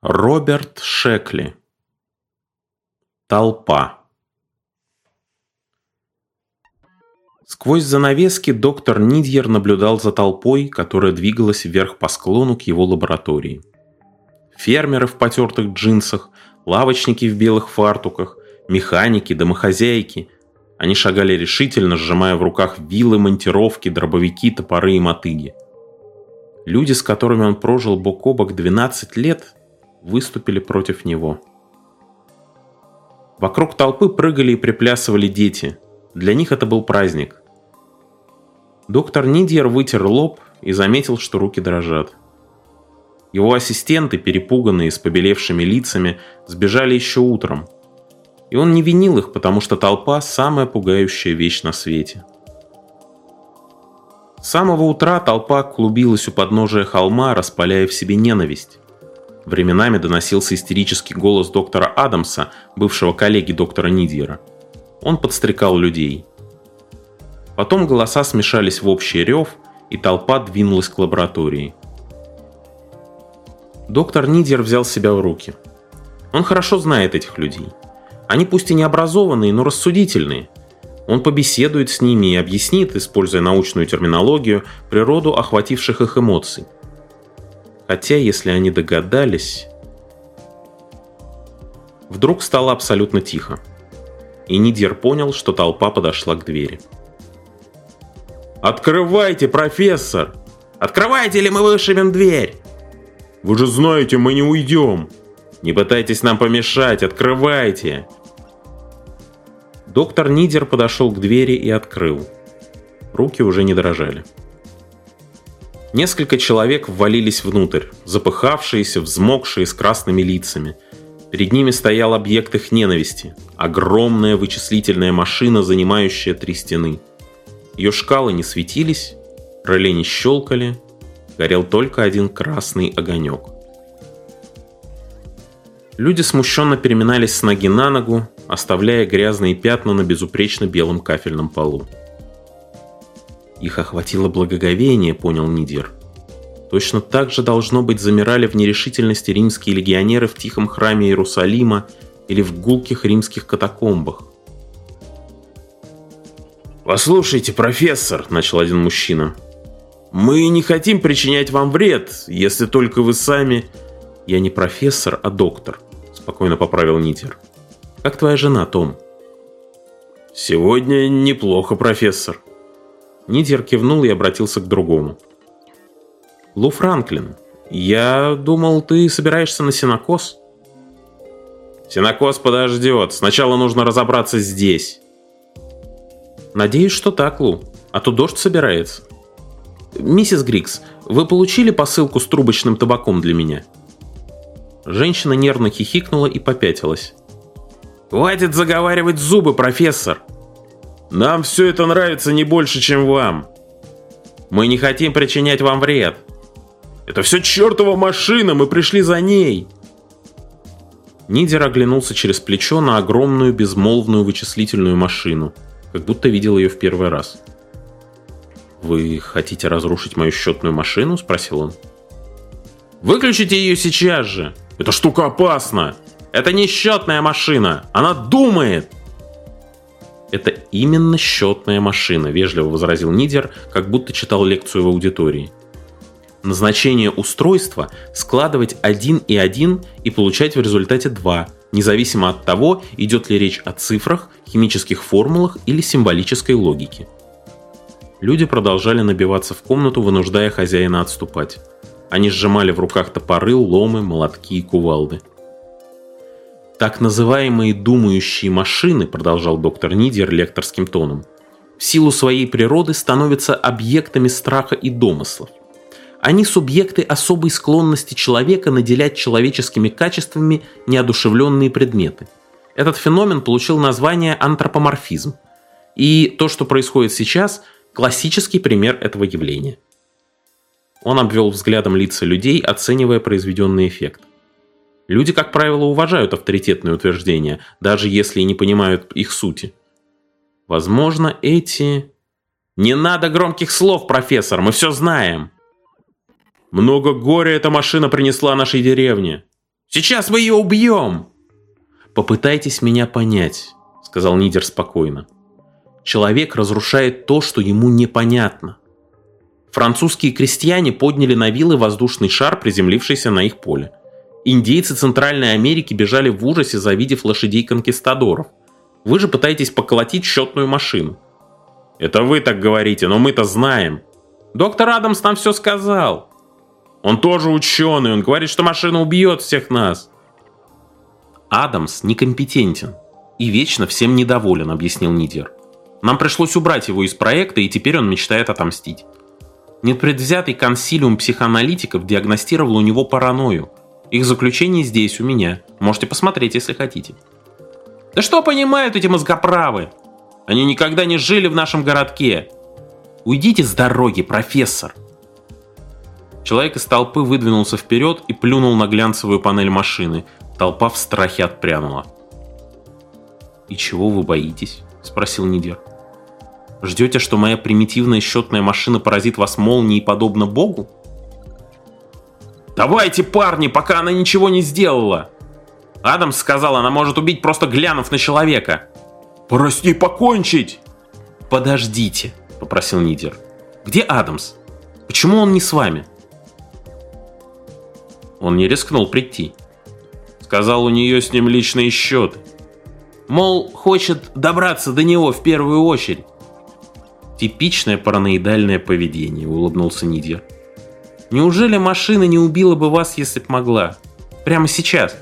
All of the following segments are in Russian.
Роберт Шекли. Толпа. Сквозь занавески доктор Нидьер наблюдал за толпой, которая двигалась вверх по склону к его лаборатории. Фермеры в потертых джинсах, лавочники в белых фартуках, механики, домохозяйки. Они шагали решительно, сжимая в руках вилы, монтировки, дробовики, топоры и мотыги. Люди, с которыми он прожил бок о бок 12 лет, выступили против него. Вокруг толпы прыгали и приплясывали дети. Для них это был праздник. Доктор Нидьер вытер лоб и заметил, что руки дрожат. Его ассистенты, перепуганные, с побелевшими лицами, сбежали еще утром. И он не винил их, потому что толпа – самая пугающая вещь на свете. С самого утра толпа клубилась у подножия холма, распаляя в себе ненависть. Временами доносился истерический голос доктора Адамса, бывшего коллеги доктора Нидьера. Он подстрекал людей. Потом голоса смешались в общий рев, и толпа двинулась к лаборатории. Доктор Нидьер взял себя в руки. Он хорошо знает этих людей. Они пусть и не образованные, но рассудительные. Он побеседует с ними и объяснит, используя научную терминологию, природу охвативших их эмоций. Хотя, если они догадались... Вдруг стало абсолютно тихо. И Нидьер понял, что толпа подошла к двери. «Открывайте, профессор! Открывайте, или мы вышибем дверь! Вы же знаете, мы не уйдем! Не пытайтесь нам помешать, открывайте!» Доктор Нидьер подошел к двери и открыл. Руки уже не дрожали. Несколько человек ввалились внутрь, запыхавшиеся, взмокшие, с красными лицами. Перед ними стоял объект их ненависти – огромная вычислительная машина, занимающая 3 стены. Ее шкалы не светились, реле не щелкали, горел только один красный огонек. Люди смущенно переминались с ноги на ногу, оставляя грязные пятна на безупречно белом кафельном полу. Их охватило благоговение, понял Нидьер. Точно так же, должно быть, замирали в нерешительности римские легионеры в тихом храме Иерусалима или в гулких римских катакомбах. «Послушайте, профессор», — начал один мужчина, — «мы не хотим причинять вам вред, если только вы сами...» «Я не профессор, а доктор», — спокойно поправил Нидьер. «Как твоя жена, Том?» «Сегодня неплохо, профессор». Нидьер кивнул и обратился к другому. «Лу Франклин, я думал, ты собираешься на сенокос?» «Сенокос подождет. Сначала нужно разобраться здесь». «Надеюсь, что так, Лу. А то дождь собирается». «Миссис Грикс, вы получили посылку с трубочным табаком для меня?» Женщина нервно хихикнула и попятилась. «Хватит заговаривать зубы, профессор! Нам все это нравится не больше, чем вам. Мы не хотим причинять вам вред. Это все чертова машина, мы пришли за ней!» Нидьер оглянулся через плечо на огромную безмолвную вычислительную машину, как будто видел ее в первый раз. «Вы хотите разрушить мою счетную машину?» – спросил он. «Выключите ее сейчас же! Эта штука опасна! Это не счетная машина! Она думает!» «Это именно счетная машина», – вежливо возразил Нидьер, как будто читал лекцию в аудитории. «Назначение устройства – складывать 1 и 1 и получать в результате 2, независимо от того, идет ли речь о цифрах, химических формулах или символической логике». Люди продолжали набиваться в комнату, вынуждая хозяина отступать. Они сжимали в руках топоры, ломы, молотки и кувалды. «Так называемые думающие машины», — продолжал доктор Нидьер лекторским тоном, «в силу своей природы становятся объектами страха и домыслов. Они субъекты особой склонности человека наделять человеческими качествами неодушевленные предметы. Этот феномен получил название антропоморфизм. И то, что происходит сейчас, классический пример этого явления». Он обвел взглядом лица людей, оценивая произведенный эффект. Люди, как правило, уважают авторитетные утверждения, даже если и не понимают их сути. Возможно, эти... «Не надо громких слов, профессор, мы все знаем!» «Много горя эта машина принесла нашей деревне. Сейчас мы ее убьем!» «Попытайтесь меня понять», — сказал Нидер спокойно. «Человек разрушает то, что ему непонятно. Французские крестьяне подняли на вилы воздушный шар, приземлившийся на их поле. Индейцы Центральной Америки бежали в ужасе, завидев лошадей-конкистадоров. Вы же пытаетесь поколотить счетную машину». «Это вы так говорите, но мы-то знаем. Доктор Адамс нам все сказал. Он тоже ученый, он говорит, что машина убьет всех нас». «Адамс некомпетентен и вечно всем недоволен», — объяснил Нидер. «Нам пришлось убрать его из проекта, и теперь он мечтает отомстить. Непредвзятый консилиум психоаналитиков диагностировал у него паранойю. Их заключение здесь, у меня. Можете посмотреть, если хотите». «Да что понимают эти мозгоправы? Они никогда не жили в нашем городке. Уйдите с дороги, профессор». Человек из толпы выдвинулся вперед и плюнул на глянцевую панель машины. Толпа в страхе отпрянула. «И чего вы боитесь?» — спросил Нидер. «Ждете, что моя примитивная счетная машина поразит вас молнией подобно Богу?» «Давайте, парни, пока она ничего не сделала!» Адамс сказал, она может убить, просто глянув на человека. «Пора с ней покончить!» «Подождите», — попросил Нидер. «Где Адамс? Почему он не с вами?» Он не рискнул прийти. Сказал, у нее с ним личные счеты. Мол, хочет добраться до него в первую очередь. «Типичное параноидальное поведение», — улыбнулся Нидер. «Неужели машина не убила бы вас, если б могла? Прямо сейчас?»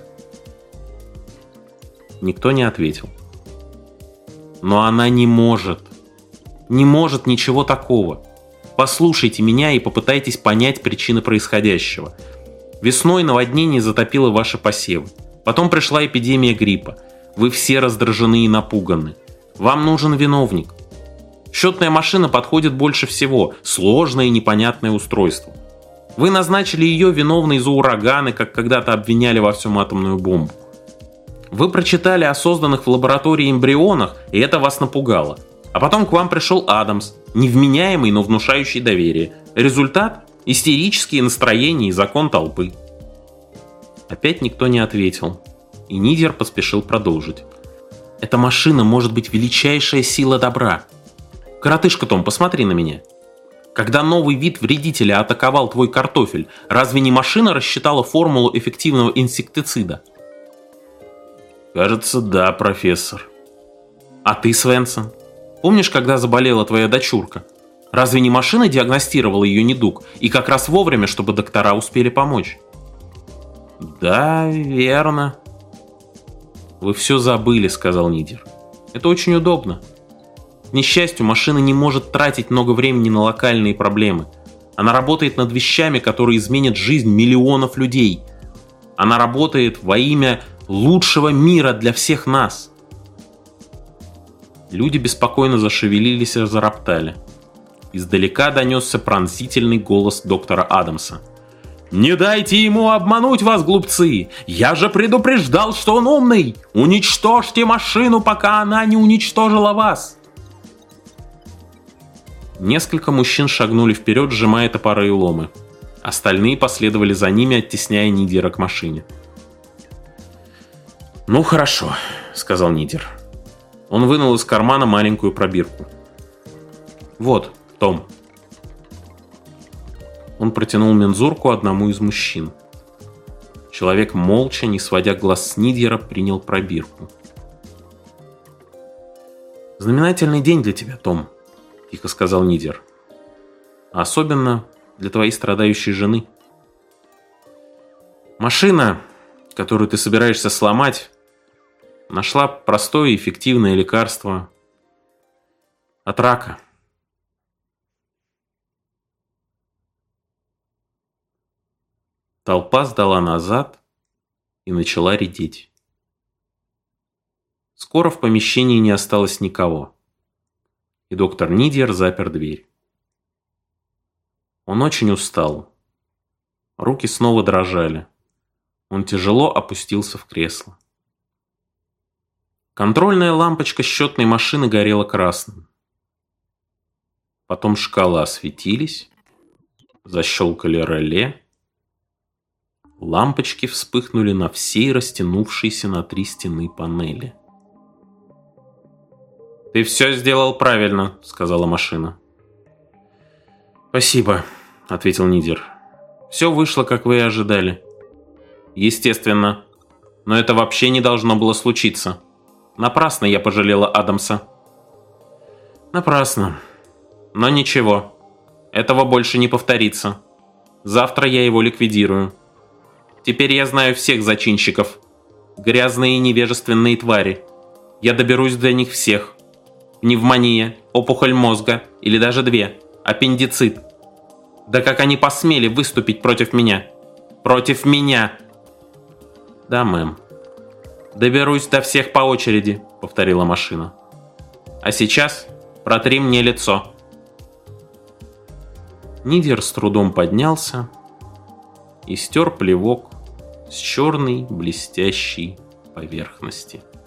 Никто не ответил. «Но она не может. Не может ничего такого. Послушайте меня и попытайтесь понять причины происходящего. Весной наводнение затопило ваши посевы. Потом пришла эпидемия гриппа. Вы все раздражены и напуганы. Вам нужен виновник. Счетная машина подходит больше всего. Сложное и непонятное устройство. Вы назначили ее виновной за ураганы, как когда-то обвиняли во всем атомную бомбу. Вы прочитали о созданных в лаборатории эмбрионах, и это вас напугало. А потом к вам пришел Адамс, невменяемый, но внушающий доверие. Результат – истерические настроения и закон толпы». Опять никто не ответил, и Нидер поспешил продолжить. «Эта машина может быть величайшая сила добра. Коротышка Том, посмотри на меня. Когда новый вид вредителя атаковал твой картофель, разве не машина рассчитала формулу эффективного инсектицида?» «Кажется, да, профессор». «А ты, Свенсон? Помнишь, когда заболела твоя дочурка? Разве не машина диагностировала ее недуг, и как раз вовремя, чтобы доктора успели помочь?» «Да, верно». «Вы все забыли», — сказал Нидер. «Это очень удобно. К несчастью, машина не может тратить много времени на локальные проблемы. Она работает над вещами, которые изменят жизнь миллионов людей. Она работает во имя лучшего мира для всех нас». Люди беспокойно зашевелились и зароптали. Издалека донесся пронзительный голос доктора Адамса. «Не дайте ему обмануть вас, глупцы! Я же предупреждал, что он умный! Уничтожьте машину, пока она не уничтожила вас!» Несколько мужчин шагнули вперед, сжимая топоры и ломы. Остальные последовали за ними, оттесняя Нидера к машине. «Ну хорошо», — сказал Нидер. Он вынул из кармана маленькую пробирку. «Вот, Том». Он протянул мензурку одному из мужчин. Человек молча, не сводя глаз с Нидера, принял пробирку. «Знаменательный день для тебя, Том», — тихо сказал Нидер. «А особенно для твоей страдающей жены. Машина, которую ты собираешься сломать, нашла простое и эффективное лекарство от рака». Толпа сдала назад и начала редеть. Скоро в помещении не осталось никого, и доктор Нидер запер дверь. Он очень устал. Руки снова дрожали. Он тяжело опустился в кресло. Контрольная лампочка счетной машины горела красным. Потом шкалы осветились, защелкали реле. Лампочки вспыхнули на всей растянувшейся на 3 стены панели. «Ты все сделал правильно», — сказала машина. «Спасибо», — ответил Нидер. «Все вышло, как вы и ожидали». «Естественно. Но это вообще не должно было случиться. Напрасно я пожалела Адамса». «Напрасно. Но ничего. Этого больше не повторится. Завтра я его ликвидирую. Теперь я знаю всех зачинщиков. Грязные и невежественные твари. Я доберусь до них всех. Пневмония, опухоль мозга или даже 2. Аппендицит. Да как они посмели выступить против меня? Против меня!» «Да, мэм. Доберусь до всех по очереди», — повторила машина. «А сейчас протри мне лицо». Нидер с трудом поднялся и стер плевок с черной блестящей поверхности.